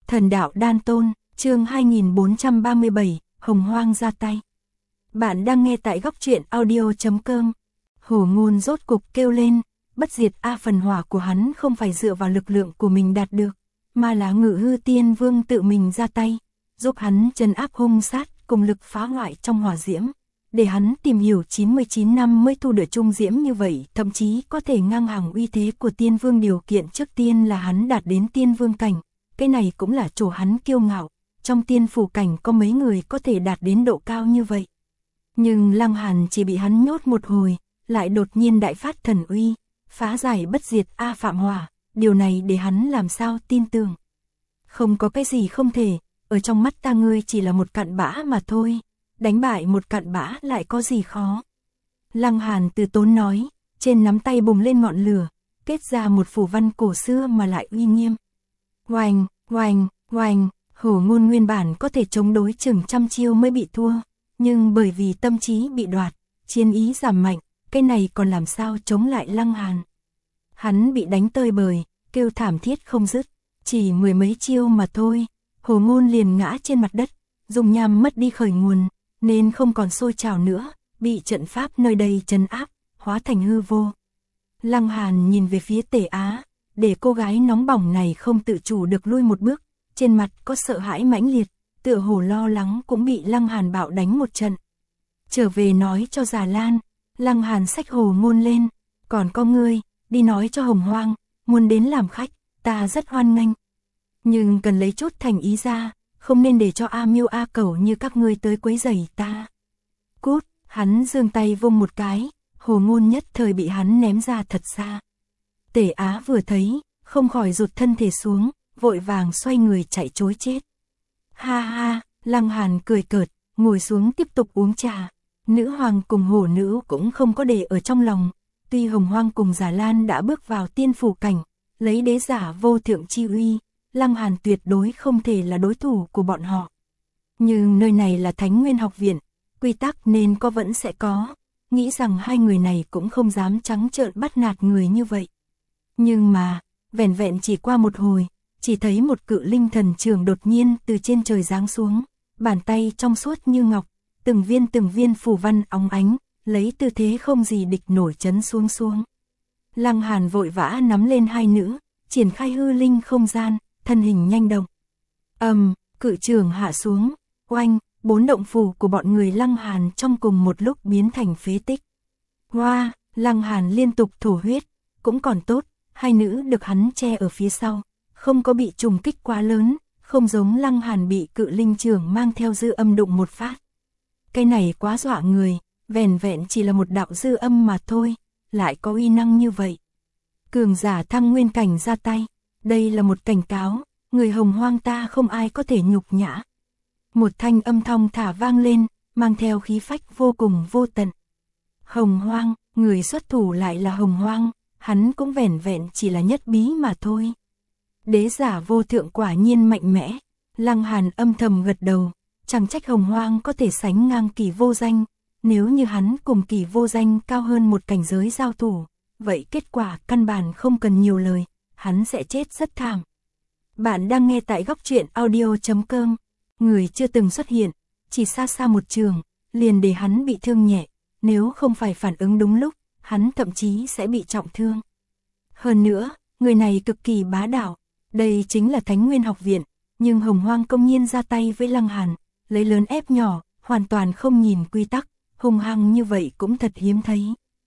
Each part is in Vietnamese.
Thần đạo đan tôn, chương 2437, Hồng Hoang ra tay. Bạn đang nghe tại góc truyện audio.com. Hổ Ngôn rốt cục kêu lên, bất diệt A phần hỏa của hắn không phải dựa vào lực lượng của mình đạt được, mà là Ngự Hư Tiên Vương tự mình ra tay, giúp hắn trấn áp hung sát cùng lực phá hoại trong hỏa diễm. Để hắn tìm hiểu 99 năm mới thu được trung diễm như vậy, thậm chí có thể ngang hàng uy thế của Tiên Vương, điều kiện trước tiên là hắn đạt đến Tiên Vương cảnh. Cái này cũng là chỗ hắn kiêu ngạo, trong tiên phủ cảnh có mấy người có thể đạt đến độ cao như vậy. Nhưng Lăng Hàn chỉ bị hắn nhốt một hồi, lại đột nhiên đại phát thần uy, phá giải bất diệt A Phạm Hỏa, điều này để hắn làm sao tin tưởng. Không có cái gì không thể, ở trong mắt ta ngươi chỉ là một cặn bã mà thôi, đánh bại một cặn bã lại có gì khó. Lăng Hàn từ tốn nói, trên nắm tay bùng lên ngọn lửa, kết ra một phù văn cổ xưa mà lại uy nghiêm. Oanh, oanh, oanh, Hổ Ngôn nguyên bản có thể chống đối chừng trăm chiêu mới bị thua, nhưng bởi vì tâm trí bị đoạt, chiến ý giảm mạnh, cái này còn làm sao chống lại Lăng Hàn. Hắn bị đánh tơi bời, kêu thảm thiết không dứt, chỉ mười mấy chiêu mà thôi, Hổ Ngôn liền ngã trên mặt đất, dung nham mất đi khởi nguồn, nên không còn sôi trào nữa, bị trận pháp nơi đây trấn áp, hóa thành hư vô. Lăng Hàn nhìn về phía Tề Á, để cô gái nóng bỏng này không tự chủ được lui một bước, trên mặt có sợ hãi mãnh liệt, tựa hồ lo lắng cũng bị Lăng Hàn bạo đánh một trận. Trở về nói cho Già Lan, Lăng Hàn xách Hổ Ngôn lên, còn có ngươi, đi nói cho Hồng Hoang, muốn đến làm khách, ta rất hoan nghênh. Nhưng cần lấy chút thành ý ra, không nên để cho A Miêu A Cẩu như các ngươi tới quấy rầy ta. Cút, hắn giương tay vung một cái, Hổ Ngôn nhất thời bị hắn ném ra thật xa. Tề Á vừa thấy, không khỏi rụt thân thể xuống, vội vàng xoay người chạy trối chết. Ha ha, Lăng Hàn cười cợt, ngồi xuống tiếp tục uống trà. Nữ hoàng cùng hổ nữ cũng không có để ở trong lòng. Tuy Hồng Hoang cùng Già Lan đã bước vào tiên phủ cảnh, lấy đế giả vô thượng chi uy, Lăng Hàn tuyệt đối không thể là đối thủ của bọn họ. Nhưng nơi này là Thánh Nguyên học viện, quy tắc nên có vẫn sẽ có. Nghĩ rằng hai người này cũng không dám trắng trợn bắt nạt người như vậy. Nhưng mà, vẻn vẹn chỉ qua một hồi, chỉ thấy một cự linh thần trưởng đột nhiên từ trên trời giáng xuống, bàn tay trong suốt như ngọc, từng viên phù văn óng ánh, lấy tư thế không gì địch nổi chấn xuống xuống. Lăng Hàn vội vã nắm lên hai nữ, triển khai hư linh không gian, thân hình nhanh động. Cự trưởng hạ xuống, oanh, 4 động phù của bọn người Lăng Hàn trong cùng một lúc biến thành phế tích. Hoa, Lăng Hàn liên tục thổ huyết, cũng còn tốt, hai nữ được hắn che ở phía sau, không có bị trùng kích quá lớn, không giống Lăng Hàn bị cự linh trưởng mang theo dư âm đụng một phát. Cái này quá dọa người, vẻn vẹn chỉ là một đạo dư âm mà thôi, lại có uy năng như vậy. Cường giả thăng nguyên cảnh ra tay, đây là một cảnh cáo, người Hồng Hoang ta không ai có thể nhục nhã. Một thanh âm thong thả vang lên, mang theo khí phách vô cùng vô tận. Hồng Hoang, người xuất thủ lại là Hồng Hoang, hắn cũng vẻn vẹn chỉ là nhất bí mà thôi. Đế giả vô thượng quả nhiên mạnh mẽ, Lăng Hàn âm thầm gật đầu, chẳng trách Hồng Hoang có thể sánh ngang Kỳ Vô Danh, nếu như hắn cùng Kỳ Vô Danh cao hơn một cảnh giới giao thủ, vậy kết quả căn bản không cần nhiều lời, hắn sẽ chết rất thảm. Bạn đang nghe tại góc truyện audio.com, người chưa từng xuất hiện, chỉ xa xa một trường, liền để hắn bị thương nhẹ, nếu không phải phản ứng đúng lúc, hắn thậm chí sẽ bị trọng thương. Hơn nữa, người này cực kỳ bá đạo, đây chính là Thánh Nguyên học viện, nhưng Hồng Hoang công nhiên ra tay với Lăng Hàn, lấy lớn ép nhỏ, hoàn toàn không nhìn quy tắc, hung hăng như vậy cũng thật hiếm thấy.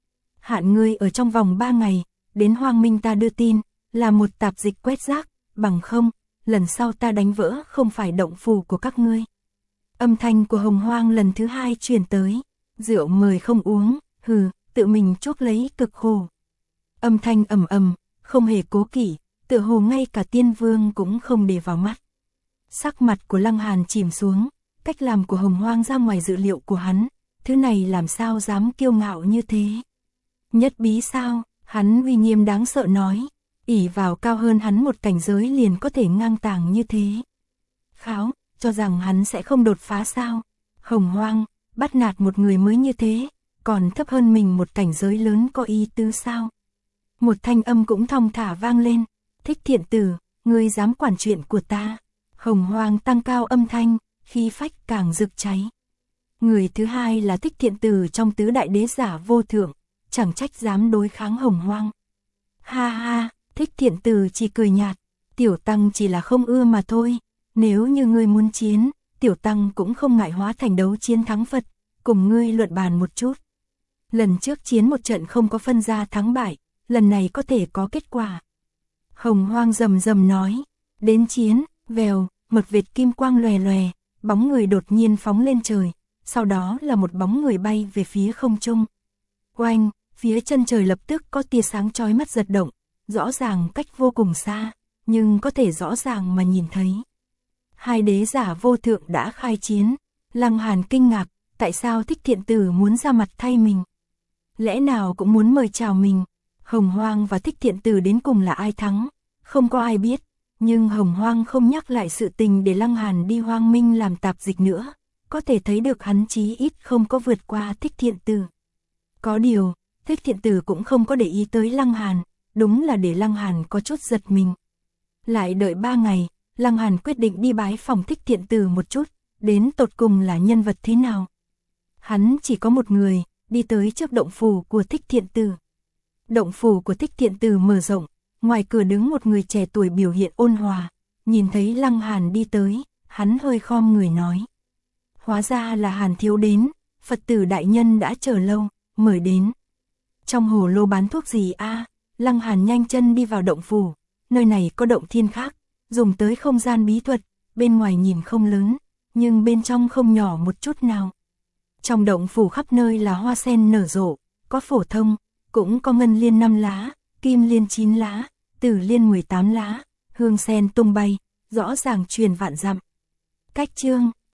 Hạn ngươi ở trong vòng 3 ngày, đến Hoang Minh ta đưa tin, là một tạp dịch quét rác, bằng không, lần sau ta đánh vỡ không phải động phù của các ngươi. Âm thanh của Hồng Hoang lần thứ 2 truyền tới, rượu mời không uống, tự mình chuốc lấy cực khổ. Âm thanh ầm ầm, không hề cố kỵ, tựa hồ ngay cả Tiên Vương cũng không để vào mắt. Sắc mặt của Lăng Hàn chìm xuống, cách làm của Hồng Hoang ra ngoài dự liệu của hắn, thứ này làm sao dám kiêu ngạo như thế. Nhất bí sao, hắn uy nghiêm đáng sợ nói, ỷ vào cao hơn hắn một cảnh giới liền có thể ngang tàng như thế. Kháo, cho rằng hắn sẽ không đột phá sao. Hồng Hoang, bắt nạt một người mới như thế, còn thấp hơn mình một cảnh giới lớn có ý tứ sao. Một thanh âm cũng thong thả vang lên, Thích Thiện Tử, ngươi dám quản chuyện của ta. Hồng Hoang tăng cao âm thanh, khí phách càng rực cháy. Người thứ hai là Thích Thiện Từ trong tứ đại đế giả vô thượng, chẳng trách dám đối kháng Hồng Hoang. Ha ha, Thích Thiện Từ chỉ cười nhạt, tiểu tăng chỉ là không ưa mà thôi, nếu như ngươi muốn chiến, tiểu tăng cũng không ngại hóa thành đấu chiến thắng Phật, cùng ngươi luận bàn một chút. Lần trước chiến một trận không có phân ra thắng bại, lần này có thể có kết quả. Hồng Hoang rầm rầm nói, đến chiến, vèo, một vệt kim quang lòe lòe, bóng người đột nhiên phóng lên trời, sau đó là một bóng người bay về phía không trung. Oanh, phía chân trời lập tức có tia sáng chói mắt giật động, rõ ràng cách vô cùng xa, nhưng có thể rõ ràng mà nhìn thấy. Hai đế giả vô thượng đã khai chiến, Lăng Hàn kinh ngạc, tại sao Thích Thiện Từ muốn ra mặt thay mình? Lẽ nào cũng muốn mời chào mình? Hồng Hoang và Thích Thiện Từ đến cùng là ai thắng? Không có ai biết, nhưng Hồng Hoang không nhắc lại sự tình để Lăng Hàn đi Hoang Minh làm tạp dịch nữa, có thể thấy được hắn chí ít không có vượt qua Thích Thiện Từ. Có điều, Thích Thiện Từ cũng không có để ý tới Lăng Hàn, đúng là để Lăng Hàn có chút giật mình. Lại đợi 3 ngày, Lăng Hàn quyết định đi bái phòng Thích Thiện Từ một chút, đến tột cùng là nhân vật thế nào. Hắn chỉ có một người, đi tới trước động phủ của Thích Thiện Từ. Động phủ của Thích Thiện Từ mở rộng, ngoài cửa đứng một người trẻ tuổi biểu hiện ôn hòa, nhìn thấy Lăng Hàn đi tới, hắn hơi khom người nói. Hóa ra là Hàn thiếu đến, Phật tử đại nhân đã chờ lâu, mời đến. Trong hồ lô bán thuốc gì a? Lăng Hàn nhanh chân đi vào động phủ, nơi này có động thiên khác, dùng tới không gian bí thuật, bên ngoài nhìn không lớn, nhưng bên trong không nhỏ một chút nào. Trong động phủ khắp nơi là hoa sen nở rộ, có phổ thông, cũng có ngân liên 5 lá, kim liên 9 lá, tử liên 18 lá, hương sen tung bay, rõ ràng truyền vạn dặm. Cách chương